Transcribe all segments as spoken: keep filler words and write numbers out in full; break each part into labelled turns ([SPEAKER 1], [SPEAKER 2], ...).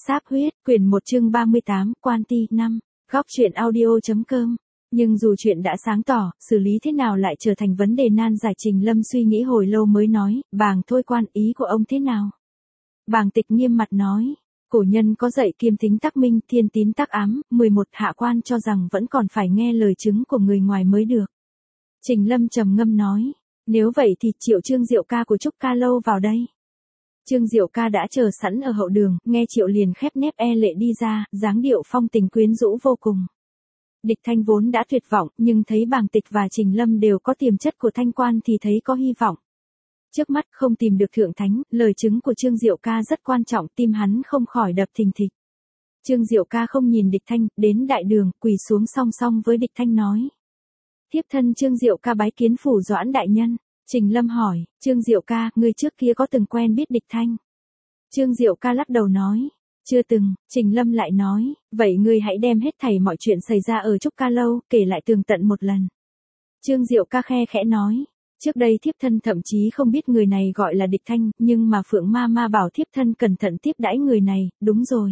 [SPEAKER 1] Sáp huyết, quyển một chương ba mươi tám, Quan Ti năm, góc truyện audio.com. Nhưng dù chuyện đã sáng tỏ, xử lý thế nào lại trở thành vấn đề nan giải. Trình Lâm suy nghĩ hồi lâu mới nói, bàng thôi quan, ý của ông thế nào? Bàng Tịch nghiêm mặt nói, cổ nhân có dạy kiêm tính tắc minh, thiên tín tắc ám, mười một hạ quan cho rằng vẫn còn phải nghe lời chứng của người ngoài mới được. Trình Lâm trầm ngâm nói, nếu vậy thì triệu Trương Diệu ca của Trúc Ca Lâu vào đây. Trương Diệu ca đã chờ sẵn ở hậu đường, nghe Triệu liền khép nép e lệ đi ra, dáng điệu phong tình quyến rũ vô cùng. Địch Thanh vốn đã tuyệt vọng, nhưng thấy Bàng Tịch và Trình Lâm đều có tiềm chất của thanh quan thì thấy có hy vọng. Trước mắt không tìm được thượng thánh, lời chứng của Trương Diệu ca rất quan trọng, tim hắn không khỏi đập thình thịch. Trương Diệu ca không nhìn Địch Thanh, đến đại đường, quỳ xuống song song với Địch Thanh nói. Thiếp thân Trương Diệu ca bái kiến phủ Doãn đại nhân. Trình Lâm hỏi, Trương Diệu ca, ngươi trước kia có từng quen biết Địch Thanh? Trương Diệu ca lắc đầu nói, chưa từng. Trình Lâm lại nói, vậy ngươi hãy đem hết thảy mọi chuyện xảy ra ở Trúc Ca Lâu, kể lại tường tận một lần. Trương Diệu ca khe khẽ nói, trước đây thiếp thân thậm chí không biết người này gọi là Địch Thanh, nhưng mà Phượng Ma Ma bảo thiếp thân cẩn thận tiếp đãi người này, đúng rồi.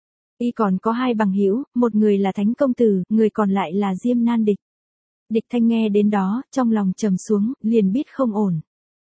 [SPEAKER 1] Y còn có hai bằng hữu, một người là Thánh công tử, người còn lại là Diêm Nan Địch. Địch Thanh nghe đến đó, trong lòng trầm xuống, liền biết không ổn.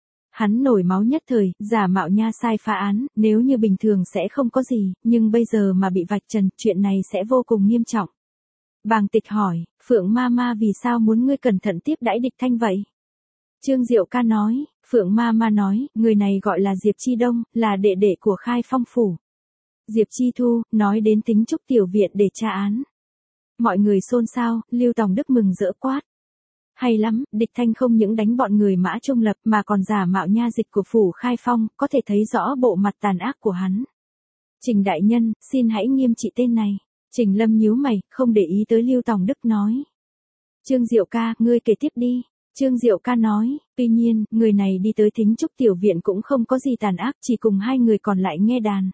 [SPEAKER 1] Hắn nổi máu nhất thời, giả mạo nha sai phá án, nếu như bình thường sẽ không có gì, nhưng bây giờ mà bị vạch trần, chuyện này sẽ vô cùng nghiêm trọng. Bàng Tịch hỏi, Phượng Ma Ma vì sao muốn ngươi cẩn thận tiếp đãi Địch Thanh vậy? Trương Diệu ca nói, Phượng Ma Ma nói, người này gọi là Diệp Chi Đông, là đệ đệ của Khai Phong phủ. Diệp Chi Thu, nói đến tính Trúc tiểu viện để tra án. Mọi người xôn xao, Lưu Tòng Đức mừng rỡ quát. Hay lắm, Địch Thanh không những đánh bọn người Mã Trung Lập mà còn giả mạo nha dịch của phủ Khai Phong, có thể thấy rõ bộ mặt tàn ác của hắn. Trình đại nhân, xin hãy nghiêm trị tên này. Trình Lâm nhíu mày, không để ý tới Lưu Tòng Đức nói. Trương Diệu ca, ngươi kể tiếp đi. Trương Diệu ca nói, tuy nhiên, người này đi tới Thính Trúc tiểu viện cũng không có gì tàn ác, chỉ cùng hai người còn lại nghe đàn.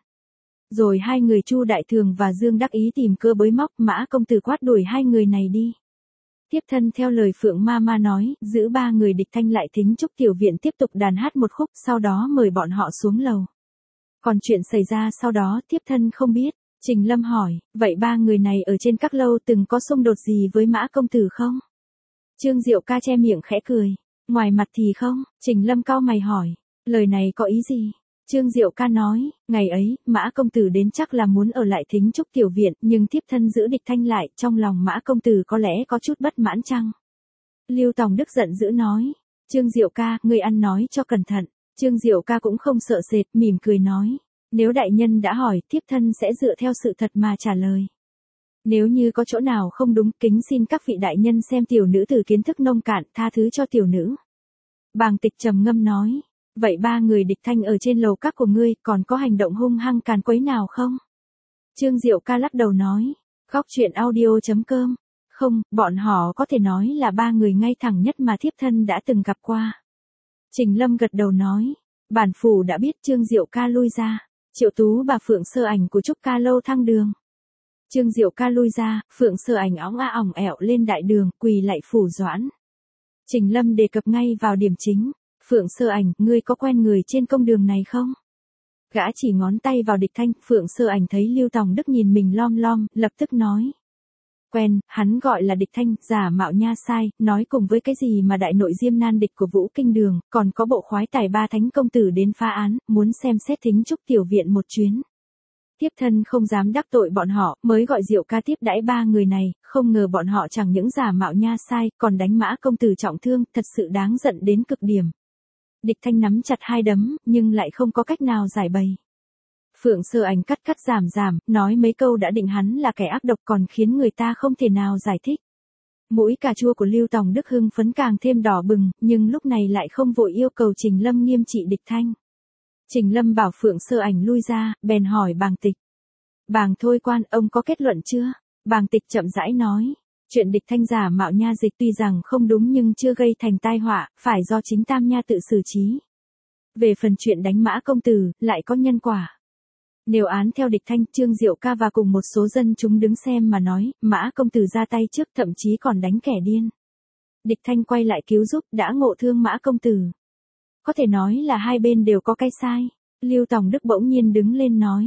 [SPEAKER 1] Rồi hai người Chu Đại Thường và Dương Đắc Ý tìm cơ bới móc, Mã công tử quát đuổi hai người này đi. Tiếp thân theo lời Phượng Ma Ma nói, giữ ba người Địch Thanh lại Thính Trúc tiểu viện tiếp tục đàn hát một khúc, sau đó mời bọn họ xuống lầu. Còn chuyện xảy ra sau đó, tiếp thân không biết. Trình Lâm hỏi, vậy ba người này ở trên các lâu từng có xung đột gì với Mã công tử không? Trương Diệu ca che miệng khẽ cười, ngoài mặt thì không. Trình Lâm cau mày hỏi, lời này có ý gì? Trương Diệu ca nói, ngày ấy, Mã công tử đến chắc là muốn ở lại Thính Trúc tiểu viện, nhưng thiếp thân giữ Địch Thanh lại, trong lòng Mã công tử có lẽ có chút bất mãn chăng? Lưu Tòng Đức giận dữ nói, Trương Diệu ca, ngươi ăn nói cho cẩn thận. Trương Diệu ca cũng không sợ sệt, mỉm cười nói, nếu đại nhân đã hỏi, thiếp thân sẽ dựa theo sự thật mà trả lời. Nếu như có chỗ nào không đúng, kính xin các vị đại nhân xem tiểu nữ từ kiến thức nông cạn, tha thứ cho tiểu nữ. Bàng Tịch trầm ngâm nói, vậy ba người Địch Thanh ở trên lầu các của ngươi còn có hành động hung hăng càn quấy nào không? Trương Diệu ca lắc đầu nói, góc truyện audio.com, không, bọn họ có thể nói là ba người ngay thẳng nhất mà thiếp thân đã từng gặp qua. Trình Lâm gật đầu nói, bản phủ đã biết. Trương Diệu ca lui ra, Triệu Tú bà Phượng Sơ Ảnh của Trúc Ca Lâu thăng đường. Trương Diệu ca lui ra, Phượng Sơ Ảnh óng a ỏng ẹo lên đại đường, quỳ lạy phủ Doãn. Trình Lâm đề cập ngay vào điểm chính. Phượng Sơ Ảnh, ngươi có quen người trên công đường này không? Gã chỉ ngón tay vào Địch Thanh, Phượng Sơ Ảnh thấy Lưu Tòng Đức nhìn mình lom lom, lập tức nói. Quen, hắn gọi là Địch Thanh, giả mạo nha sai, nói cùng với cái gì mà đại nội Diêm Nan Địch của Vũ Kinh Đường, còn có bộ khoái tài ba Thánh công tử đến phá án, muốn xem xét Thính Trúc tiểu viện một chuyến. Tiếp thân không dám đắc tội bọn họ, mới gọi Diệu ca tiếp đãi ba người này, không ngờ bọn họ chẳng những giả mạo nha sai, còn đánh Mã công tử trọng thương, thật sự đáng giận đến cực điểm. Địch Thanh nắm chặt hai đấm, nhưng lại không có cách nào giải bày. Phượng Sơ Ảnh cắt cắt giảm giảm, nói mấy câu đã định hắn là kẻ ác độc còn khiến người ta không thể nào giải thích. Mũi cà chua của Lưu Tòng Đức hưng phấn càng thêm đỏ bừng, nhưng lúc này lại không vội yêu cầu Trình Lâm nghiêm trị Địch Thanh. Trình Lâm bảo Phượng Sơ Ảnh lui ra, bèn hỏi Bàng Tịch. Bàng thôi quan, ông có kết luận chưa? Bàng Tịch chậm rãi nói. Chuyện Địch Thanh giả mạo nha dịch tuy rằng không đúng nhưng chưa gây thành tai họa, phải do chính Tam Nha tự xử trí. Về phần chuyện đánh Mã công tử, lại có nhân quả. Nếu án theo Địch Thanh, Trương Diệu ca và cùng một số dân chúng đứng xem mà nói, Mã công tử ra tay trước thậm chí còn đánh kẻ điên. Địch Thanh quay lại cứu giúp, đã ngộ thương Mã công tử. Có thể nói là hai bên đều có cái sai. Lưu Tòng Đức bỗng nhiên đứng lên nói.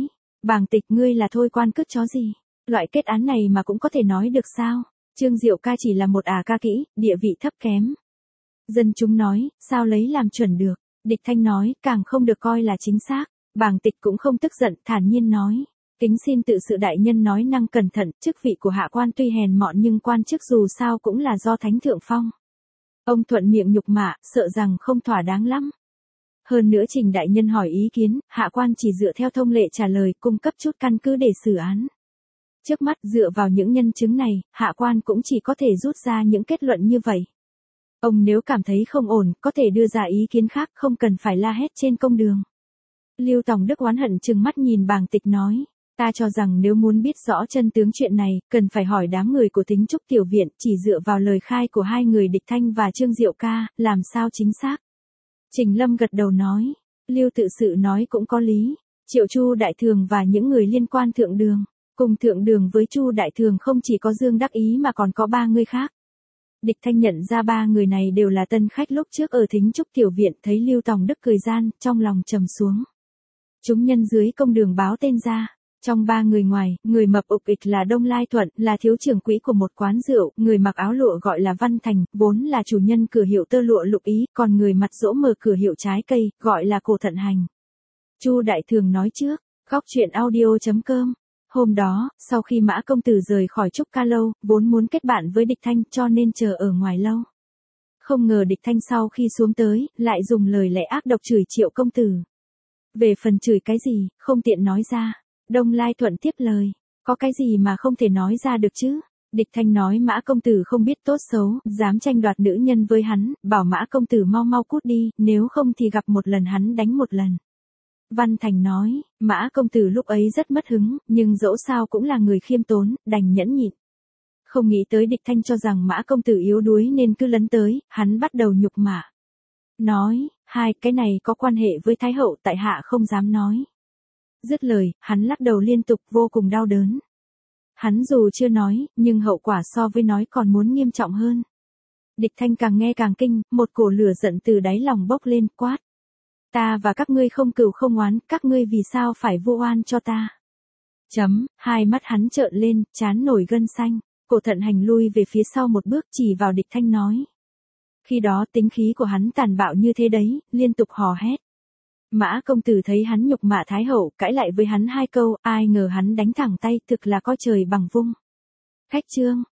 [SPEAKER 1] Bàng Tịch, ngươi là thôi quan cước chó gì? Loại kết án này mà cũng có thể nói được sao? Trương Diệu ca chỉ là một ả ca kỹ, địa vị thấp kém. Dân chúng nói, sao lấy làm chuẩn được? Địch Thanh nói, càng không được coi là chính xác. Bàng Tịch cũng không tức giận, thản nhiên nói. Kính xin tự sự đại nhân nói năng cẩn thận, chức vị của hạ quan tuy hèn mọn nhưng quan chức dù sao cũng là do thánh thượng phong. Ông thuận miệng nhục mạ, sợ rằng không thỏa đáng lắm. Hơn nữa trình đại nhân hỏi ý kiến, hạ quan chỉ dựa theo thông lệ trả lời, cung cấp chút căn cứ để xử án. Trước mắt dựa vào những nhân chứng này, hạ quan cũng chỉ có thể rút ra những kết luận như vậy. Ông nếu cảm thấy không ổn, có thể đưa ra ý kiến khác, không cần phải la hét trên công đường. Lưu Tòng Đức oán hận trừng mắt nhìn Bàng Tịch nói. Ta cho rằng nếu muốn biết rõ chân tướng chuyện này, cần phải hỏi đám người của Tính Trúc Tiểu Viện, chỉ dựa vào lời khai của hai người Địch Thanh và Trương Diệu ca, làm sao chính xác. Trình Lâm gật đầu nói. Lưu tự sự nói cũng có lý. Triệu Chu Đại Thường và những người liên quan thượng đường. Cùng thượng đường với Chu Đại Thường không chỉ có Dương Đắc Ý mà còn có ba người khác. Địch Thanh nhận ra ba người này đều là tân khách lúc trước ở Thính Trúc Tiểu Viện, thấy Lưu Tòng Đức cười gian, trong lòng trầm xuống. Chúng nhân dưới công đường báo tên ra. Trong ba người ngoài, người mập ục ịch là Đông Lai Thuận, là thiếu trưởng quỹ của một quán rượu, người mặc áo lụa gọi là Văn Thành, vốn là chủ nhân cửa hiệu tơ lụa Lục Ý, còn người mặt dỗ mở cửa hiệu trái cây, gọi là Cổ Thận Hành. Chu Đại Thường nói trước, góc truyện audio chấm com. Hôm đó, sau khi Mã công tử rời khỏi Trúc Ca Lâu, vốn muốn kết bạn với Địch Thanh cho nên chờ ở ngoài lâu. Không ngờ Địch Thanh sau khi xuống tới, lại dùng lời lẽ ác độc chửi Triệu công tử. Về phần chửi cái gì, không tiện nói ra. Đông Lai Thuận tiếp lời, có cái gì mà không thể nói ra được chứ? Địch Thanh nói Mã công tử không biết tốt xấu, dám tranh đoạt nữ nhân với hắn, bảo Mã công tử mau mau cút đi, nếu không thì gặp một lần hắn đánh một lần. Văn Thành nói, Mã công tử lúc ấy rất mất hứng, nhưng dẫu sao cũng là người khiêm tốn, đành nhẫn nhịn. Không nghĩ tới Địch Thanh cho rằng Mã công tử yếu đuối nên cứ lấn tới, hắn bắt đầu nhục mạ. Nói, hai cái này có quan hệ với Thái hậu, tại hạ không dám nói. Dứt lời, hắn lắc đầu liên tục, vô cùng đau đớn. Hắn dù chưa nói, nhưng hậu quả so với nói còn muốn nghiêm trọng hơn. Địch Thanh càng nghe càng kinh, một cổ lửa giận từ đáy lòng bốc lên, quát. Ta và các ngươi không cừu không oán, các ngươi vì sao phải vu oan cho ta? Chấm, hai mắt hắn trợn lên, trán nổi gân xanh. Cổ Thận Hành lui về phía sau một bước, chỉ vào Địch Thanh nói. Khi đó tính khí của hắn tàn bạo như thế đấy, liên tục hò hét. Mã công tử thấy hắn nhục mạ Thái hậu, cãi lại với hắn hai câu, ai ngờ hắn đánh thẳng tay, thực là coi trời bằng vung. Khách trương,